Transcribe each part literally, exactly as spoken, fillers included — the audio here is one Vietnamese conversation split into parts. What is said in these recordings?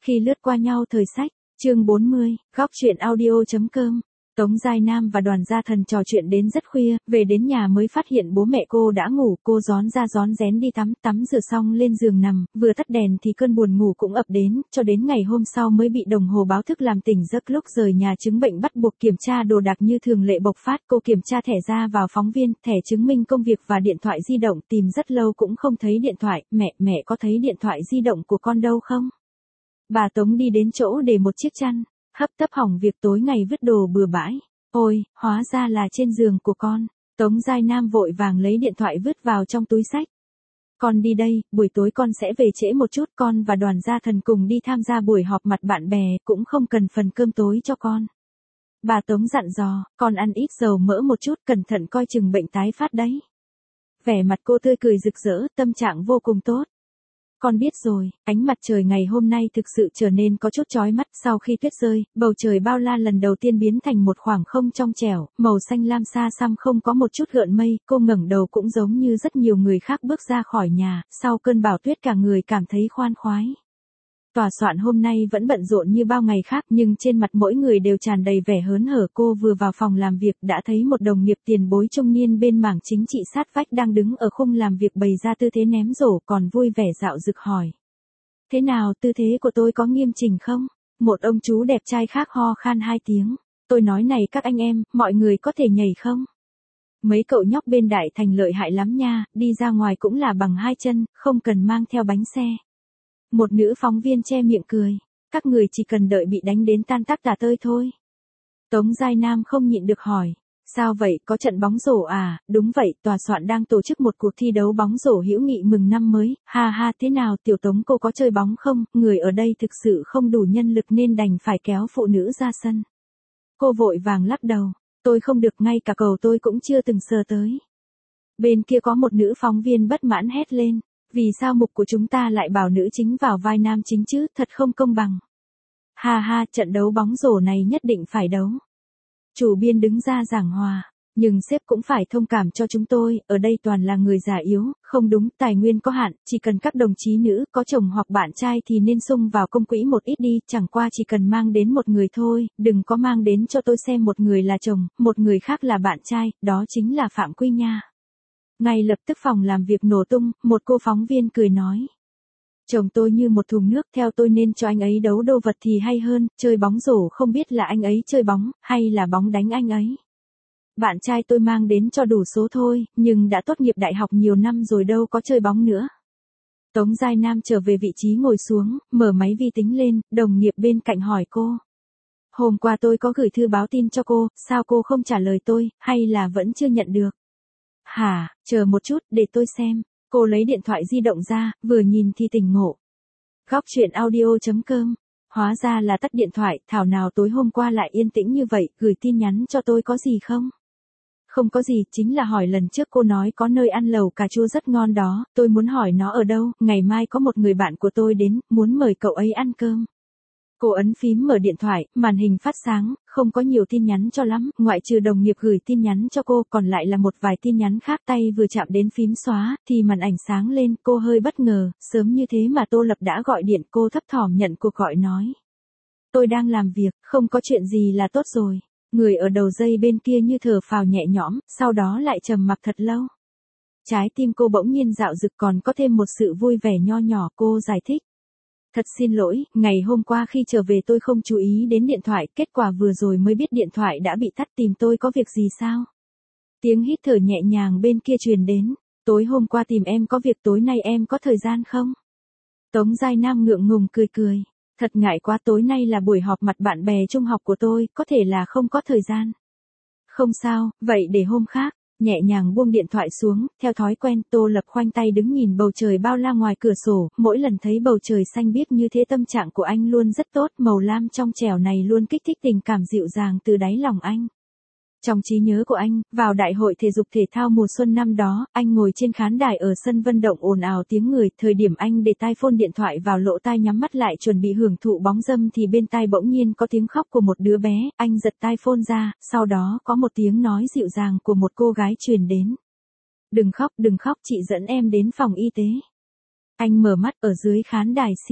Khi lướt qua nhau thời sách, chương bốn mươi, góc truyện audio.com. Tống Giai Nam và Đoàn Gia Thần trò chuyện đến rất khuya, về đến nhà mới phát hiện bố mẹ cô đã ngủ, cô rón ra rón rén đi tắm, tắm rửa xong lên giường nằm, vừa tắt đèn thì cơn buồn ngủ cũng ập đến, cho đến ngày hôm sau mới bị đồng hồ báo thức làm tỉnh giấc. Lúc rời nhà chứng bệnh bắt buộc kiểm tra đồ đạc như thường lệ bộc phát, cô kiểm tra thẻ ra vào phóng viên, thẻ chứng minh công việc và điện thoại di động, tìm rất lâu cũng không thấy điện thoại. Mẹ, mẹ có thấy điện thoại di động của con đâu không? Bà Tống đi đến chỗ để một chiếc chăn, hấp tấp hỏng việc tối ngày vứt đồ bừa bãi. Ôi, hóa ra là trên giường của con. Tống Giai Nam vội vàng lấy điện thoại vứt vào trong túi xách. Con đi đây, buổi tối con sẽ về trễ một chút, con và Đoàn Gia Thần cùng đi tham gia buổi họp mặt bạn bè, cũng không cần phần cơm tối cho con. Bà Tống dặn dò, con ăn ít dầu mỡ một chút, cẩn thận coi chừng bệnh tái phát đấy. Vẻ mặt cô tươi cười rực rỡ, tâm trạng vô cùng tốt. Con biết rồi, ánh mặt trời ngày hôm nay thực sự trở nên có chút chói mắt. Sau khi tuyết rơi, bầu trời bao la lần đầu tiên biến thành một khoảng không trong trẻo, màu xanh lam xa xăm không có một chút gợn mây. Cô ngẩng đầu cũng giống như rất nhiều người khác bước ra khỏi nhà, sau cơn bão tuyết cả người cảm thấy khoan khoái. Tòa soạn hôm nay vẫn bận rộn như bao ngày khác, nhưng trên mặt mỗi người đều tràn đầy vẻ hớn hở. Cô vừa vào phòng làm việc đã thấy một đồng nghiệp tiền bối trung niên bên mảng chính trị sát vách đang đứng ở khung làm việc bày ra tư thế ném rổ, còn vui vẻ dạo dực hỏi. Thế nào, tư thế của tôi có nghiêm chỉnh không? Một ông chú đẹp trai khác ho khan hai tiếng. Tôi nói này các anh em, mọi người có thể nhảy không? Mấy cậu nhóc bên Đại Thành lợi hại lắm nha, đi ra ngoài cũng là bằng hai chân, không cần mang theo bánh xe. Một nữ phóng viên che miệng cười. Các người chỉ cần đợi bị đánh đến tan tác tả tơi thôi. Tống Giai Nam không nhịn được hỏi. Sao vậy, có trận bóng rổ à? Đúng vậy, tòa soạn đang tổ chức một cuộc thi đấu bóng rổ hữu nghị mừng năm mới. Ha ha, thế nào tiểu Tống cô có chơi bóng không? Người ở đây thực sự không đủ nhân lực nên đành phải kéo phụ nữ ra sân. Cô vội vàng lắc đầu. Tôi không được, ngay cả cầu tôi cũng chưa từng sờ tới. Bên kia có một nữ phóng viên bất mãn hét lên. Vì sao mục của chúng ta lại bảo nữ chính vào vai nam chính chứ, thật không công bằng. Ha ha, trận đấu bóng rổ này nhất định phải đấu. Chủ biên đứng ra giảng hòa, nhưng sếp cũng phải thông cảm cho chúng tôi, ở đây toàn là người già yếu, không đúng, tài nguyên có hạn, chỉ cần các đồng chí nữ có chồng hoặc bạn trai thì nên xung vào công quỹ một ít đi, chẳng qua chỉ cần mang đến một người thôi, đừng có mang đến cho tôi xem một người là chồng, một người khác là bạn trai, đó chính là phạm quy nha. Ngay lập tức phòng làm việc nổ tung, một cô phóng viên cười nói. Chồng tôi như một thùng nước, theo tôi nên cho anh ấy đấu đô vật thì hay hơn, chơi bóng rổ không biết là anh ấy chơi bóng, hay là bóng đánh anh ấy. Bạn trai tôi mang đến cho đủ số thôi, nhưng đã tốt nghiệp đại học nhiều năm rồi đâu có chơi bóng nữa. Tống Giai Nam trở về vị trí ngồi xuống, mở máy vi tính lên, đồng nghiệp bên cạnh hỏi cô. Hôm qua tôi có gửi thư báo tin cho cô, sao cô không trả lời tôi, hay là vẫn chưa nhận được? Hả, chờ một chút, để tôi xem. Cô lấy điện thoại di động ra, vừa nhìn thì tỉnh ngộ. Góc truyện audio.com. Hóa ra là tắt điện thoại, thảo nào tối hôm qua lại yên tĩnh như vậy, gửi tin nhắn cho tôi có gì không? Không có gì, chính là hỏi lần trước cô nói có nơi ăn lẩu cà chua rất ngon đó, tôi muốn hỏi nó ở đâu, ngày mai có một người bạn của tôi đến, muốn mời cậu ấy ăn cơm. Cô ấn phím mở điện thoại, màn hình phát sáng, không có nhiều tin nhắn cho lắm, ngoại trừ đồng nghiệp gửi tin nhắn cho cô, còn lại là một vài tin nhắn khác. Tay vừa chạm đến phím xóa, thì màn ảnh sáng lên, cô hơi bất ngờ, sớm như thế mà Tô Lập đã gọi điện, cô thấp thỏm nhận cuộc gọi nói. Tôi đang làm việc, không có chuyện gì là tốt rồi. Người ở đầu dây bên kia như thở phào nhẹ nhõm, sau đó lại trầm mặc thật lâu. Trái tim cô bỗng nhiên dạo dực, còn có thêm một sự vui vẻ nho nhỏ, cô giải thích. Thật xin lỗi, ngày hôm qua khi trở về tôi không chú ý đến điện thoại, kết quả vừa rồi mới biết điện thoại đã bị tắt, tìm tôi có việc gì sao? Tiếng hít thở nhẹ nhàng bên kia truyền đến, tối hôm qua tìm em có việc, tối nay em có thời gian không? Tống Giai Nam ngượng ngùng cười cười, thật ngại quá, tối nay là buổi họp mặt bạn bè trung học của tôi, có thể là không có thời gian. Không sao, vậy để hôm khác. Nhẹ nhàng buông điện thoại xuống, theo thói quen, Tô Lập khoanh tay đứng nhìn bầu trời bao la ngoài cửa sổ, mỗi lần thấy bầu trời xanh biếc như thế tâm trạng của anh luôn rất tốt, màu lam trong trẻo này luôn kích thích tình cảm dịu dàng từ đáy lòng anh. Trong trí nhớ của anh, vào đại hội thể dục thể thao mùa xuân năm đó, anh ngồi trên khán đài ở sân vận động ồn ào tiếng người, thời điểm anh để tai phone điện thoại vào lỗ tai nhắm mắt lại chuẩn bị hưởng thụ bóng râm thì bên tai bỗng nhiên có tiếng khóc của một đứa bé, anh giật tai phone ra, sau đó có một tiếng nói dịu dàng của một cô gái truyền đến. Đừng khóc, đừng khóc, chị dẫn em đến phòng y tế. Anh mở mắt, ở dưới khán đài si.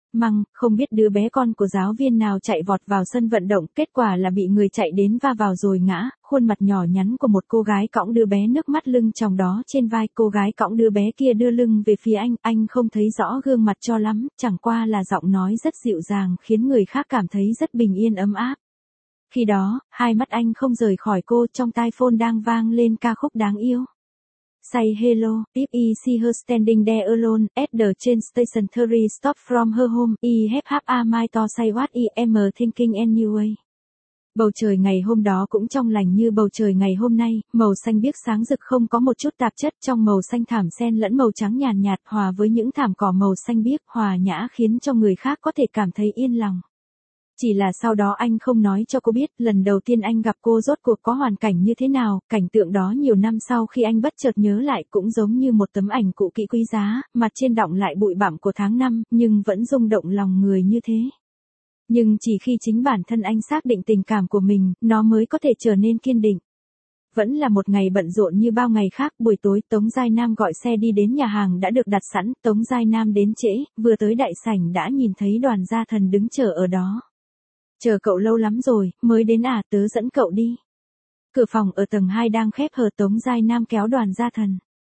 Măng, không biết đứa bé con của giáo viên nào chạy vọt vào sân vận động, kết quả là bị người chạy đến va vào rồi ngã, khuôn mặt nhỏ nhắn của một cô gái cõng đứa bé nước mắt lưng tròng đó trên vai, cô gái cõng đứa bé kia đưa lưng về phía anh, anh không thấy rõ gương mặt cho lắm, chẳng qua là giọng nói rất dịu dàng khiến người khác cảm thấy rất bình yên ấm áp. Khi đó, hai mắt anh không rời khỏi cô, trong tai phone đang vang lên ca khúc đáng yêu. Say hello, if I see her standing there alone, at the train station thirty stop from her home, I have half a mind to say what I am thinking anyway. Bầu trời ngày hôm đó cũng trong lành như bầu trời ngày hôm nay, màu xanh biếc sáng rực không có một chút tạp chất, trong màu xanh thảm xen lẫn màu trắng nhàn nhạt, nhạt hòa với những thảm cỏ màu xanh biếc hòa nhã khiến cho người khác có thể cảm thấy yên lòng. Chỉ là sau đó anh không nói cho cô biết, lần đầu tiên anh gặp cô rốt cuộc có hoàn cảnh như thế nào, cảnh tượng đó nhiều năm sau khi anh bất chợt nhớ lại cũng giống như một tấm ảnh cũ kỹ quý giá, mặt trên đọng lại bụi bặm của tháng năm, nhưng vẫn rung động lòng người như thế. Nhưng chỉ khi chính bản thân anh xác định tình cảm của mình, nó mới có thể trở nên kiên định. Vẫn là một ngày bận rộn như bao ngày khác, buổi tối Tống Giai Nam gọi xe đi đến nhà hàng đã được đặt sẵn, Tống Giai Nam đến trễ, vừa tới đại sảnh đã nhìn thấy Đoàn Gia Thần đứng chờ ở đó. Chờ cậu lâu lắm rồi, mới đến à, tớ dẫn cậu đi. Cửa phòng ở tầng hai đang khép hờ, Tống Giai Nam kéo Đoàn Gia Thần.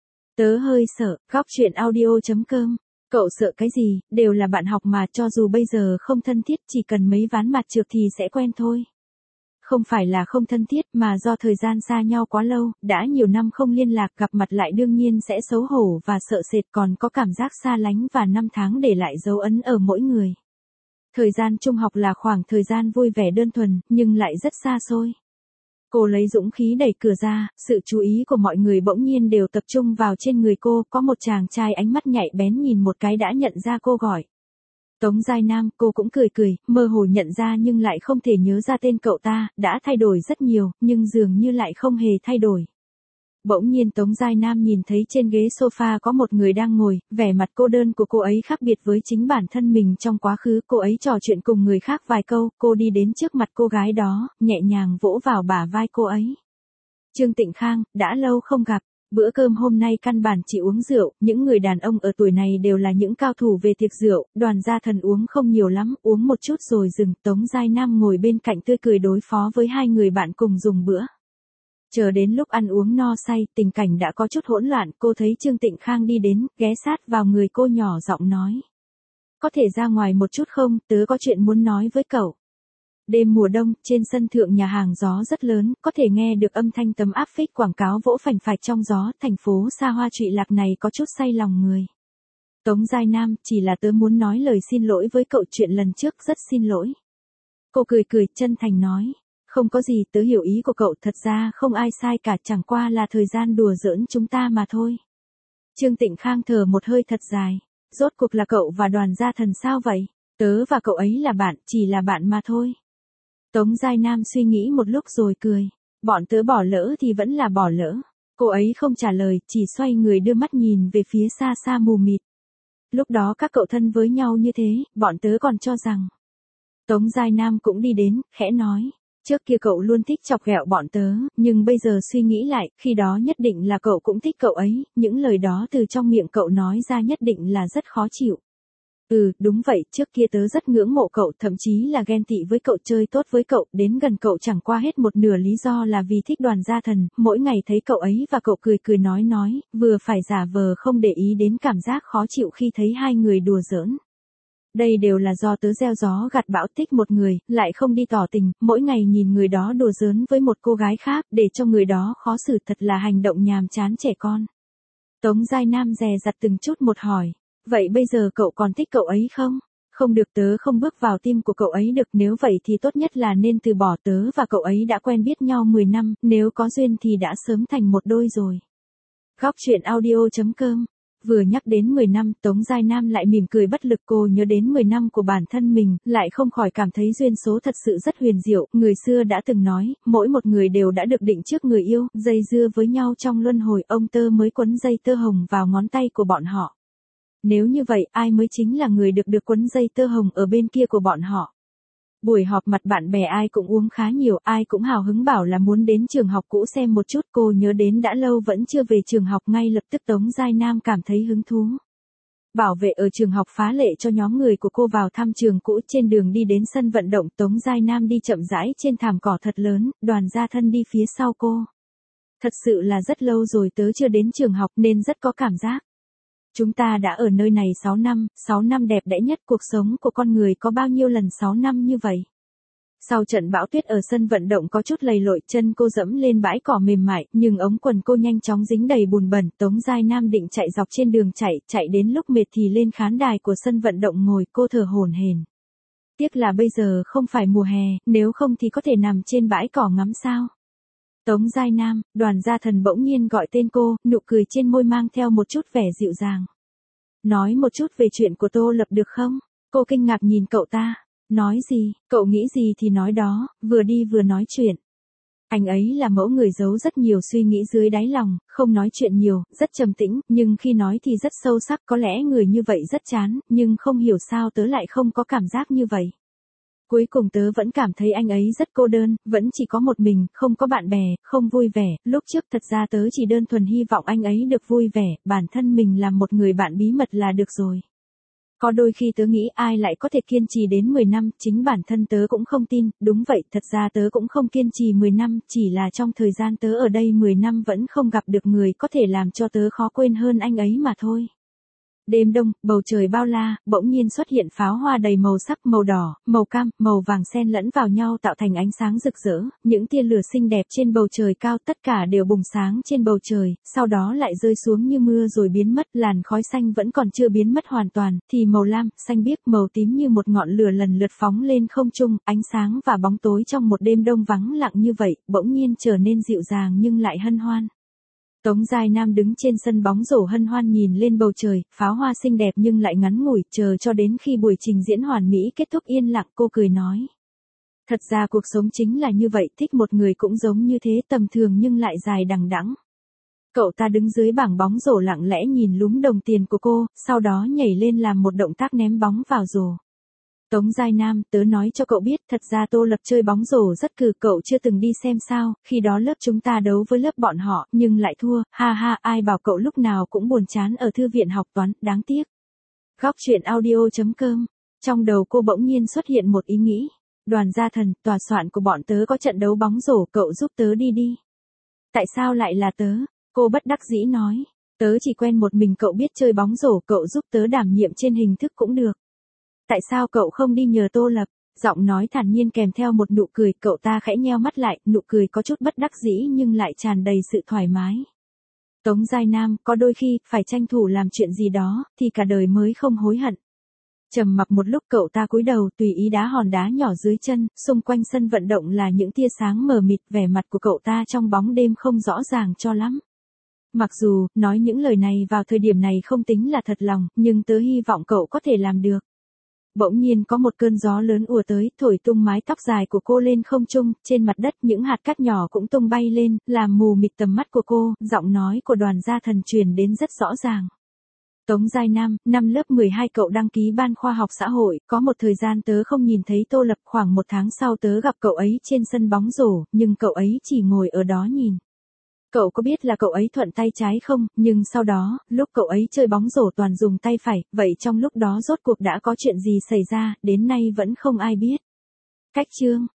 Tớ hơi sợ, góc chuyện audio chấm com. Cậu sợ cái gì, đều là bạn học mà, cho dù bây giờ không thân thiết, chỉ cần mấy ván mặt trượt thì sẽ quen thôi. Không phải là không thân thiết mà do thời gian xa nhau quá lâu, đã nhiều năm không liên lạc, gặp mặt lại đương nhiên sẽ xấu hổ và sợ sệt, còn có cảm giác xa lánh và năm tháng để lại dấu ấn ở mỗi người. Thời gian trung học là khoảng thời gian vui vẻ đơn thuần, nhưng lại rất xa xôi. Cô lấy dũng khí đẩy cửa ra, sự chú ý của mọi người bỗng nhiên đều tập trung vào trên người cô, có một chàng trai ánh mắt nhạy bén nhìn một cái đã nhận ra cô gọi. Tống Giai Nam, cô cũng cười cười, mơ hồ nhận ra nhưng lại không thể nhớ ra tên cậu ta, đã thay đổi rất nhiều, nhưng dường như lại không hề thay đổi. Bỗng nhiên Tống Giai Nam nhìn thấy trên ghế sofa có một người đang ngồi, vẻ mặt cô đơn của cô ấy khác biệt với chính bản thân mình trong quá khứ, cô ấy trò chuyện cùng người khác vài câu, cô đi đến trước mặt cô gái đó, nhẹ nhàng vỗ vào bả vai cô ấy. Trương Tịnh Khang, đã lâu không gặp, bữa cơm hôm nay căn bản chỉ uống rượu, những người đàn ông ở tuổi này đều là những cao thủ về tiệc rượu, Đoàn Gia Thần uống không nhiều lắm, uống một chút rồi dừng, Tống Giai Nam ngồi bên cạnh tươi cười đối phó với hai người bạn cùng dùng bữa. Chờ đến lúc ăn uống no say, tình cảnh đã có chút hỗn loạn, cô thấy Trương Tịnh Khang đi đến, ghé sát vào người cô nhỏ giọng nói. Có thể ra ngoài một chút không, tớ có chuyện muốn nói với cậu. Đêm mùa đông, trên sân thượng nhà hàng gió rất lớn, có thể nghe được âm thanh tấm áp phích quảng cáo vỗ phành phạch trong gió, thành phố xa hoa trụy lạc này có chút say lòng người. Tống Giai Nam, chỉ là tớ muốn nói lời xin lỗi với cậu, chuyện lần trước rất xin lỗi. Cô cười cười, chân thành nói. Không có gì, tớ hiểu ý của cậu, thật ra không ai sai cả, chẳng qua là thời gian đùa giỡn chúng ta mà thôi. Trương Tịnh Khang thở một hơi thật dài. Rốt cuộc là cậu và Đoàn Gia Thần sao vậy? Tớ và cậu ấy là bạn, chỉ là bạn mà thôi. Tống Giai Nam suy nghĩ một lúc rồi cười. Bọn tớ bỏ lỡ thì vẫn là bỏ lỡ. Cô ấy không trả lời, chỉ xoay người đưa mắt nhìn về phía xa xa mù mịt. Lúc đó các cậu thân với nhau như thế, bọn tớ còn cho rằng. Tống Giai Nam cũng đi đến, khẽ nói. Trước kia cậu luôn thích chọc ghẹo bọn tớ, nhưng bây giờ suy nghĩ lại, khi đó nhất định là cậu cũng thích cậu ấy, những lời đó từ trong miệng cậu nói ra nhất định là rất khó chịu. Ừ, đúng vậy, trước kia tớ rất ngưỡng mộ cậu, thậm chí là ghen tị với cậu, chơi tốt với cậu, đến gần cậu chẳng qua hết một nửa lý do là vì thích Đoàn Gia Thần, mỗi ngày thấy cậu ấy và cậu cười cười nói nói, vừa phải giả vờ không để ý đến cảm giác khó chịu khi thấy hai người đùa giỡn. Đây đều là do tớ gieo gió gặt bão, thích một người, lại không đi tỏ tình, mỗi ngày nhìn người đó đùa giỡn với một cô gái khác, để cho người đó khó xử, thật là hành động nhàm chán trẻ con. Tống Giai Nam dè dặt từng chút một hỏi, vậy bây giờ cậu còn thích cậu ấy không? Không được, tớ không bước vào tim của cậu ấy được, nếu vậy thì tốt nhất là nên từ bỏ, tớ và cậu ấy đã quen biết nhau mười năm, nếu có duyên thì đã sớm thành một đôi rồi. Góc chuyện audio chấm com. Vừa nhắc đến mười năm, Tống Giai Nam lại mỉm cười bất lực, cô nhớ đến mười năm của bản thân mình, lại không khỏi cảm thấy duyên số thật sự rất huyền diệu, người xưa đã từng nói, mỗi một người đều đã được định trước người yêu, dây dưa với nhau trong luân hồi, ông tơ mới quấn dây tơ hồng vào ngón tay của bọn họ. Nếu như vậy, ai mới chính là người được được quấn dây tơ hồng ở bên kia của bọn họ? Buổi họp mặt bạn bè ai cũng uống khá nhiều, ai cũng hào hứng bảo là muốn đến trường học cũ xem một chút, cô nhớ đến đã lâu vẫn chưa về trường học, ngay lập tức Tống Giai Nam cảm thấy hứng thú. Bảo vệ ở trường học phá lệ cho nhóm người của cô vào thăm trường cũ. Trên đường đi đến sân vận động, Tống Giai Nam đi chậm rãi trên thảm cỏ thật lớn, Đoàn Gia Thân đi phía sau cô. Thật sự là rất lâu rồi tớ chưa đến trường học nên rất có cảm giác. Chúng ta đã ở nơi này sáu năm, sáu năm đẹp đẽ nhất cuộc sống của con người, có bao nhiêu lần sáu năm như vậy. Sau trận bão tuyết ở sân vận động có chút lầy lội, chân cô dẫm lên bãi cỏ mềm mại, nhưng ống quần cô nhanh chóng dính đầy bùn bẩn. Tống Giai Nam định chạy dọc trên đường chạy, chạy đến lúc mệt thì lên khán đài của sân vận động ngồi, cô thở hổn hển. Tiếc là bây giờ không phải mùa hè, nếu không thì có thể nằm trên bãi cỏ ngắm sao. Tống Giai Nam, Đoàn Gia Thần bỗng nhiên gọi tên cô, nụ cười trên môi mang theo một chút vẻ dịu dàng. Nói một chút về chuyện của Tô Lập được không? Cô kinh ngạc nhìn cậu ta. Nói gì, cậu nghĩ gì thì nói đó, vừa đi vừa nói chuyện. Anh ấy là mẫu người giấu rất nhiều suy nghĩ dưới đáy lòng, không nói chuyện nhiều, rất trầm tĩnh, nhưng khi nói thì rất sâu sắc. Có lẽ người như vậy rất chán, nhưng không hiểu sao tớ lại không có cảm giác như vậy. Cuối cùng tớ vẫn cảm thấy anh ấy rất cô đơn, vẫn chỉ có một mình, không có bạn bè, không vui vẻ. Lúc trước thật ra tớ chỉ đơn thuần hy vọng anh ấy được vui vẻ, bản thân mình làm một người bạn bí mật là được rồi. Có đôi khi tớ nghĩ ai lại có thể kiên trì đến mười năm, chính bản thân tớ cũng không tin. Đúng vậy, thật ra tớ cũng không kiên trì mười năm, chỉ là trong thời gian tớ ở đây mười năm vẫn không gặp được người có thể làm cho tớ khó quên hơn anh ấy mà thôi. Đêm đông, bầu trời bao la, bỗng nhiên xuất hiện pháo hoa đầy màu sắc, màu đỏ, màu cam, màu vàng xen lẫn vào nhau tạo thành ánh sáng rực rỡ. Những tia lửa xinh đẹp trên bầu trời cao, tất cả đều bùng sáng trên bầu trời, sau đó lại rơi xuống như mưa rồi biến mất. Làn khói xanh vẫn còn chưa biến mất hoàn toàn, thì màu lam, xanh biếc, màu tím như một ngọn lửa lần lượt phóng lên không trung. Ánh sáng và bóng tối trong một đêm đông vắng lặng như vậy, bỗng nhiên trở nên dịu dàng nhưng lại hân hoan. Tống Giai Nam đứng trên sân bóng rổ hân hoan nhìn lên bầu trời, pháo hoa xinh đẹp nhưng lại ngắn ngủi, chờ cho đến khi buổi trình diễn hoàn mỹ kết thúc yên lặng, cô cười nói. Thật ra cuộc sống chính là như vậy, thích một người cũng giống như thế, tầm thường nhưng lại dài đằng đẵng. Cậu ta đứng dưới bảng bóng rổ lặng lẽ nhìn lúm đồng tiền của cô, sau đó nhảy lên làm một động tác ném bóng vào rổ. Tống Giai Nam, tớ nói cho cậu biết, thật ra Tô Lập chơi bóng rổ rất cừ, cậu chưa từng đi xem sao, khi đó lớp chúng ta đấu với lớp bọn họ, nhưng lại thua, ha ha, ai bảo cậu lúc nào cũng buồn chán ở thư viện học toán, đáng tiếc. Góc truyện audio chấm com, trong đầu cô bỗng nhiên xuất hiện một ý nghĩ. Đoàn Gia Thần, tòa soạn của bọn tớ có trận đấu bóng rổ, cậu giúp tớ đi đi. Tại sao lại là tớ? Cô bất đắc dĩ nói, tớ chỉ quen một mình cậu biết chơi bóng rổ, cậu giúp tớ đảm nhiệm trên hình thức cũng được. Tại sao cậu không đi nhờ Tô Lập? Giọng nói thản nhiên kèm theo một nụ cười, cậu ta khẽ nheo mắt lại, nụ cười có chút bất đắc dĩ nhưng lại tràn đầy sự thoải mái. Tống Giai Nam, có đôi khi, phải tranh thủ làm chuyện gì đó, thì cả đời mới không hối hận. Trầm mặc một lúc, cậu ta cúi đầu tùy ý đá hòn đá nhỏ dưới chân, xung quanh sân vận động là những tia sáng mờ mịt, vẻ mặt của cậu ta trong bóng đêm không rõ ràng cho lắm. Mặc dù, nói những lời này vào thời điểm này không tính là thật lòng, nhưng tớ hy vọng cậu có thể làm được. Bỗng nhiên có một cơn gió lớn ùa tới, thổi tung mái tóc dài của cô lên không trung, trên mặt đất những hạt cát nhỏ cũng tung bay lên, làm mù mịt tầm mắt của cô. Giọng nói của Đoàn Gia Thần truyền đến rất rõ ràng. Tống Giai Nam, năm lớp mười hai cậu đăng ký ban khoa học xã hội, có một thời gian tớ không nhìn thấy Tô Lập, khoảng một tháng sau tớ gặp cậu ấy trên sân bóng rổ, nhưng cậu ấy chỉ ngồi ở đó nhìn. Cậu có biết là cậu ấy thuận tay trái không, nhưng sau đó, lúc cậu ấy chơi bóng rổ toàn dùng tay phải, vậy trong lúc đó rốt cuộc đã có chuyện gì xảy ra, đến nay vẫn không ai biết. Cách chương